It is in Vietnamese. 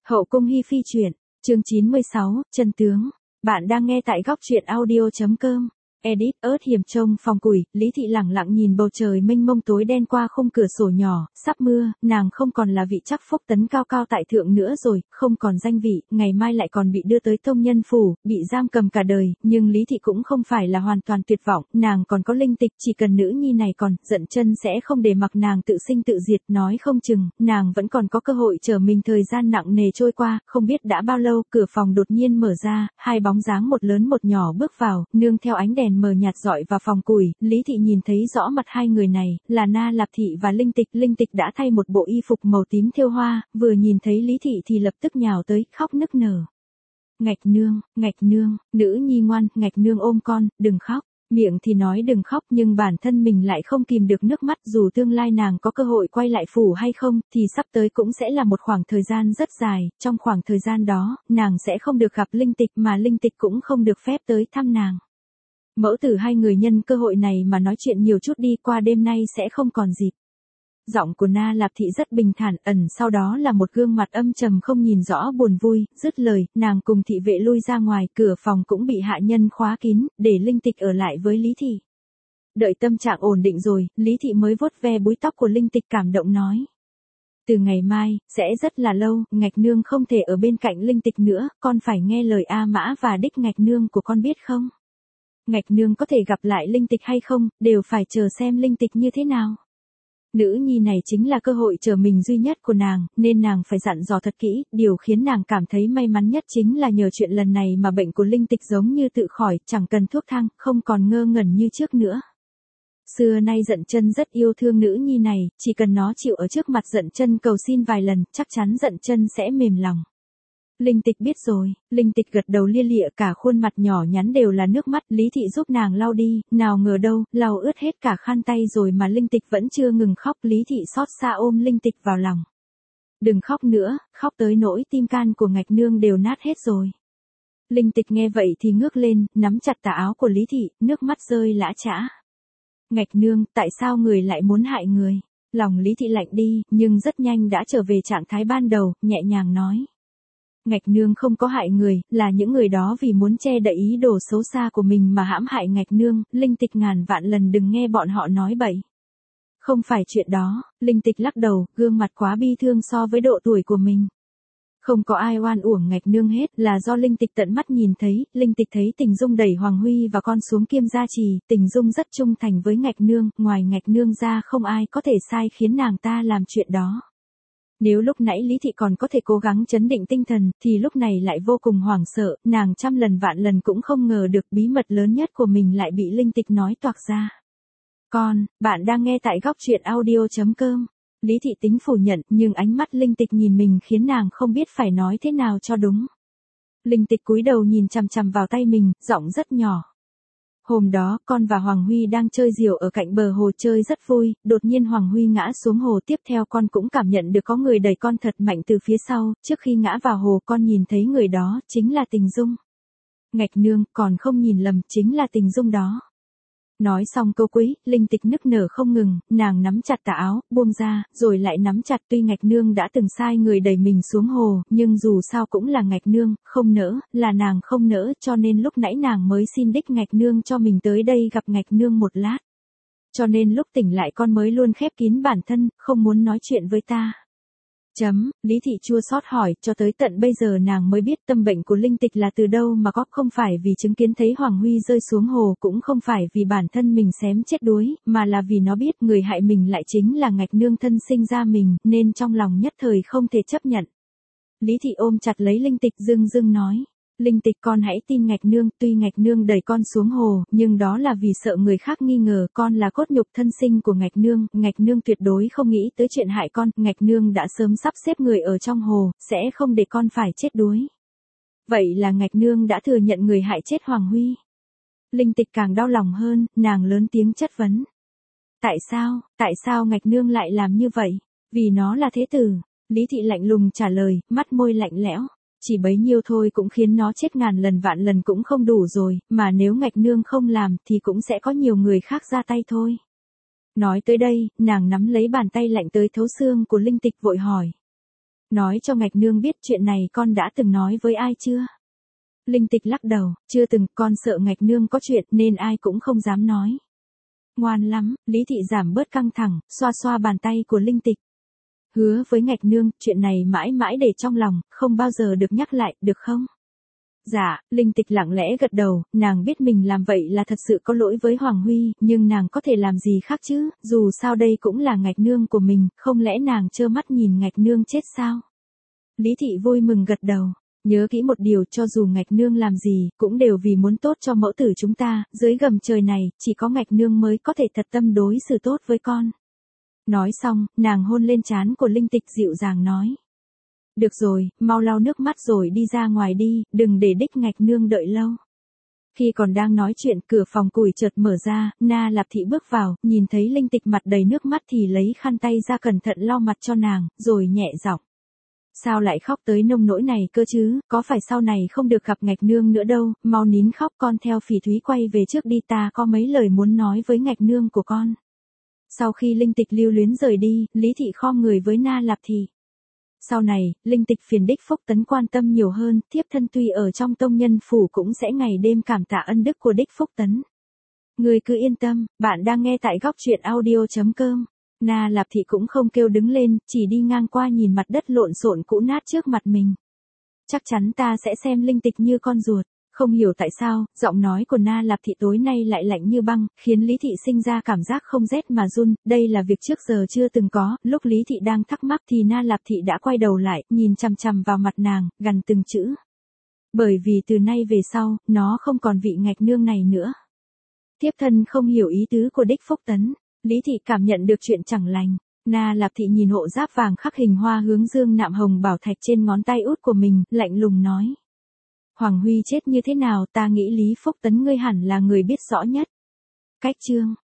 Hậu cung hi phi truyện, chương 96, chân tướng. Bạn đang nghe tại góc truyện audio.com. Edit ớt hiểm trông phòng củi, Lý Thị lẳng lặng nhìn bầu trời mênh mông tối đen qua khung cửa sổ nhỏ, sắp mưa, nàng không còn là vị chắc phúc tấn cao cao tại thượng nữa rồi, không còn danh vị, ngày mai lại còn bị đưa tới tông nhân phủ, bị giam cầm cả đời, nhưng Lý Thị cũng không phải là hoàn toàn tuyệt vọng, nàng còn có linh tịch, chỉ cần nữ nhi này còn, Dận Chân sẽ không để mặc nàng tự sinh tự diệt, nói không chừng, nàng vẫn còn có cơ hội chờ mình. Thời gian nặng nề trôi qua, không biết đã bao lâu, cửa phòng đột nhiên mở ra, hai bóng dáng một lớn một nhỏ bước vào, nương theo ánh đèn mờ nhạt dọi vào phòng củi, Lý Thị nhìn thấy rõ mặt hai người này, là Na Lạp Thị và Linh Tịch đã thay một bộ y phục màu tím thêu hoa, vừa nhìn thấy Lý Thị thì lập tức nhào tới, khóc nức nở. Ngạch nương, nữ nhi ngoan, Ngạch nương ôm con, đừng khóc. Miệng thì nói đừng khóc nhưng bản thân mình lại không kìm được nước mắt, dù tương lai nàng có cơ hội quay lại phủ hay không, thì sắp tới cũng sẽ là một khoảng thời gian rất dài, trong khoảng thời gian đó, nàng sẽ không được gặp Linh Tịch mà Linh Tịch cũng không được phép tới thăm nàng. Mẫu tử hai người nhân cơ hội này mà nói chuyện nhiều chút đi, qua đêm nay sẽ không còn dịp. Giọng của Na Lạp Thị rất bình thản, ẩn sau đó là một gương mặt âm trầm không nhìn rõ buồn vui, dứt lời, nàng cùng thị vệ lui ra ngoài, cửa phòng cũng bị hạ nhân khóa kín, để Linh Tịch ở lại với Lý Thị. Đợi tâm trạng ổn định rồi, Lý Thị mới vuốt ve búi tóc của Linh Tịch cảm động nói. Từ ngày mai, sẽ rất là lâu, Ngạch nương không thể ở bên cạnh Linh Tịch nữa, con phải nghe lời A Mã và đích Ngạch nương của con biết không? Ngạch nương có thể gặp lại Linh Tịch hay không, đều phải chờ xem Linh Tịch như thế nào. Nữ nhi này chính là cơ hội chờ mình duy nhất của nàng, nên nàng phải dặn dò thật kỹ, điều khiến nàng cảm thấy may mắn nhất chính là nhờ chuyện lần này mà bệnh của Linh Tịch giống như tự khỏi, chẳng cần thuốc thang, không còn ngơ ngẩn như trước nữa. Xưa nay Dận Chân rất yêu thương nữ nhi này, chỉ cần nó chịu ở trước mặt Dận Chân cầu xin vài lần, chắc chắn Dận Chân sẽ mềm lòng. Linh Tịch biết rồi, Linh Tịch gật đầu lia lịa, cả khuôn mặt nhỏ nhắn đều là nước mắt, Lý Thị giúp nàng lau đi, nào ngờ đâu, lau ướt hết cả khăn tay rồi mà Linh Tịch vẫn chưa ngừng khóc, Lý Thị xót xa ôm Linh Tịch vào lòng. Đừng khóc nữa, khóc tới nỗi tim can của Ngạch nương đều nát hết rồi. Linh Tịch nghe vậy thì ngước lên, nắm chặt tà áo của Lý Thị, nước mắt rơi lã chã. Ngạch nương, tại sao người lại muốn hại người? Lòng Lý Thị lạnh đi, nhưng rất nhanh đã trở về trạng thái ban đầu, nhẹ nhàng nói. Ngạch nương không có hại người, là những người đó vì muốn che đậy ý đồ xấu xa của mình mà hãm hại Ngạch nương, Linh Tịch ngàn vạn lần đừng nghe bọn họ nói bậy. Không phải chuyện đó, Linh Tịch lắc đầu, gương mặt quá bi thương so với độ tuổi của mình. Không có ai oan uổng Ngạch nương hết, là do Linh Tịch tận mắt nhìn thấy, Linh Tịch thấy Tình Dung đẩy Hoàng Huy và con xuống Kiêm Gia Trì, Tình Dung rất trung thành với Ngạch nương, ngoài Ngạch nương ra không ai có thể sai khiến nàng ta làm chuyện đó. Nếu lúc nãy Lý Thị còn có thể cố gắng trấn định tinh thần, thì lúc này lại vô cùng hoảng sợ, nàng trăm lần vạn lần cũng không ngờ được bí mật lớn nhất của mình lại bị Linh Tịch nói toạc ra. Bạn đang nghe tại góc truyện audio.com. Lý Thị tính phủ nhận, nhưng ánh mắt Linh Tịch nhìn mình khiến nàng không biết phải nói thế nào cho đúng. Linh Tịch cúi đầu nhìn chằm chằm vào tay mình, giọng rất nhỏ. Hôm đó, con và Hoàng Huy đang chơi diều ở cạnh bờ hồ chơi rất vui, đột nhiên Hoàng Huy ngã xuống hồ, tiếp theo con cũng cảm nhận được có người đẩy con thật mạnh từ phía sau, trước khi ngã vào hồ con nhìn thấy người đó, chính là Tình Dung. Ngạch nương, còn không nhìn lầm, chính là Tình Dung đó. Nói xong câu cuối, Linh Tịch nức nở không ngừng, nàng nắm chặt tà áo, buông ra, rồi lại nắm chặt, tuy Ngạch nương đã từng sai người đẩy mình xuống hồ, nhưng dù sao cũng là Ngạch nương, không nỡ, là nàng không nỡ, cho nên lúc nãy nàng mới xin đích Ngạch nương cho mình tới đây gặp Ngạch nương một lát. Cho nên lúc tỉnh lại con mới luôn khép kín bản thân, không muốn nói chuyện với ta. Lý Thị chua xót hỏi, cho tới tận bây giờ nàng mới biết tâm bệnh của Linh Tịch là từ đâu mà có, không phải vì chứng kiến thấy Hoàng Huy rơi xuống hồ, cũng không phải vì bản thân mình xém chết đuối, mà là vì nó biết người hại mình lại chính là Ngạch nương thân sinh ra mình, nên trong lòng nhất thời không thể chấp nhận. Lý Thị ôm chặt lấy Linh Tịch dưng dưng nói. Linh Tịch, con hãy tin Ngạch nương, tuy Ngạch nương đẩy con xuống hồ, nhưng đó là vì sợ người khác nghi ngờ con là cốt nhục thân sinh của Ngạch nương tuyệt đối không nghĩ tới chuyện hại con, Ngạch nương đã sớm sắp xếp người ở trong hồ, sẽ không để con phải chết đuối. Vậy là Ngạch nương đã thừa nhận người hại chết Hoàng Huy. Linh Tịch càng đau lòng hơn, nàng lớn tiếng chất vấn. Tại sao Ngạch nương lại làm như vậy? Vì nó là thế tử. Lý Thị lạnh lùng trả lời, mắt môi lạnh lẽo. Chỉ bấy nhiêu thôi cũng khiến nó chết ngàn lần vạn lần cũng không đủ rồi, mà nếu Ngạch nương không làm thì cũng sẽ có nhiều người khác ra tay thôi. Nói tới đây, nàng nắm lấy bàn tay lạnh tới thấu xương của Linh Tịch vội hỏi. Nói cho Ngạch Nương biết chuyện này con đã từng nói với ai chưa? Linh Tịch lắc đầu, chưa từng, con sợ Ngạch Nương có chuyện nên ai cũng không dám nói. Ngoan lắm, Lý Thị giảm bớt căng thẳng, xoa xoa bàn tay của Linh Tịch. Hứa với Ngạch Nương, chuyện này mãi mãi để trong lòng, không bao giờ được nhắc lại, được không? Dạ, Linh Tịch lặng lẽ gật đầu, nàng biết mình làm vậy là thật sự có lỗi với Hoàng Huy, nhưng nàng có thể làm gì khác chứ, dù sao đây cũng là Ngạch Nương của mình, không lẽ nàng trơ mắt nhìn Ngạch Nương chết sao? Lý Thị vui mừng gật đầu, nhớ kỹ một điều, cho dù Ngạch Nương làm gì, cũng đều vì muốn tốt cho mẫu tử chúng ta, dưới gầm trời này, chỉ có Ngạch Nương mới có thể thật tâm đối xử tốt với con. Nói xong, nàng hôn lên trán của Linh Tịch dịu dàng nói. Được rồi, mau lau nước mắt rồi đi ra ngoài đi, đừng để đích Ngạch Nương đợi lâu. Khi còn đang nói chuyện, cửa phòng củi chợt mở ra, Na Lạp Thị bước vào, nhìn thấy Linh Tịch mặt đầy nước mắt thì lấy khăn tay ra cẩn thận lau mặt cho nàng, rồi nhẹ giọng. Sao lại khóc tới nông nỗi này cơ chứ, có phải sau này không được gặp Ngạch Nương nữa đâu, mau nín khóc, con theo Phỉ Thúy quay về trước đi, ta có mấy lời muốn nói với Ngạch Nương của con. Sau khi Linh Tịch lưu luyến rời đi, Lý Thị khom người với Na Lạp Thị. Sau này, Linh Tịch phiền đích Phúc Tấn quan tâm nhiều hơn, thiếp thân tuy ở trong tông nhân phủ cũng sẽ ngày đêm cảm tạ ân đức của đích Phúc Tấn. Người cứ yên tâm, bạn đang nghe tại góc truyện audio.com. Na Lạp Thị cũng không kêu đứng lên, chỉ đi ngang qua nhìn mặt đất lộn xộn cũ nát trước mặt mình. Chắc chắn ta sẽ xem Linh Tịch như con ruột. Không hiểu tại sao, giọng nói của Na Lạp Thị tối nay lại lạnh như băng, khiến Lý Thị sinh ra cảm giác không rét mà run, đây là việc trước giờ chưa từng có, lúc Lý Thị đang thắc mắc thì Na Lạp Thị đã quay đầu lại, nhìn chằm chằm vào mặt nàng, gằn từng chữ. Bởi vì từ nay về sau, nó không còn vị Ngạch Nương này nữa. Thiếp thân không hiểu ý tứ của đích Phúc Tấn, Lý Thị cảm nhận được chuyện chẳng lành. Na Lạp Thị nhìn hộ giáp vàng khắc hình hoa hướng dương nạm hồng bảo thạch trên ngón tay út của mình, lạnh lùng nói. Hoàng Huy chết như thế nào, ta nghĩ Lý Phúc Tấn ngươi hẳn là người biết rõ nhất. Cách chương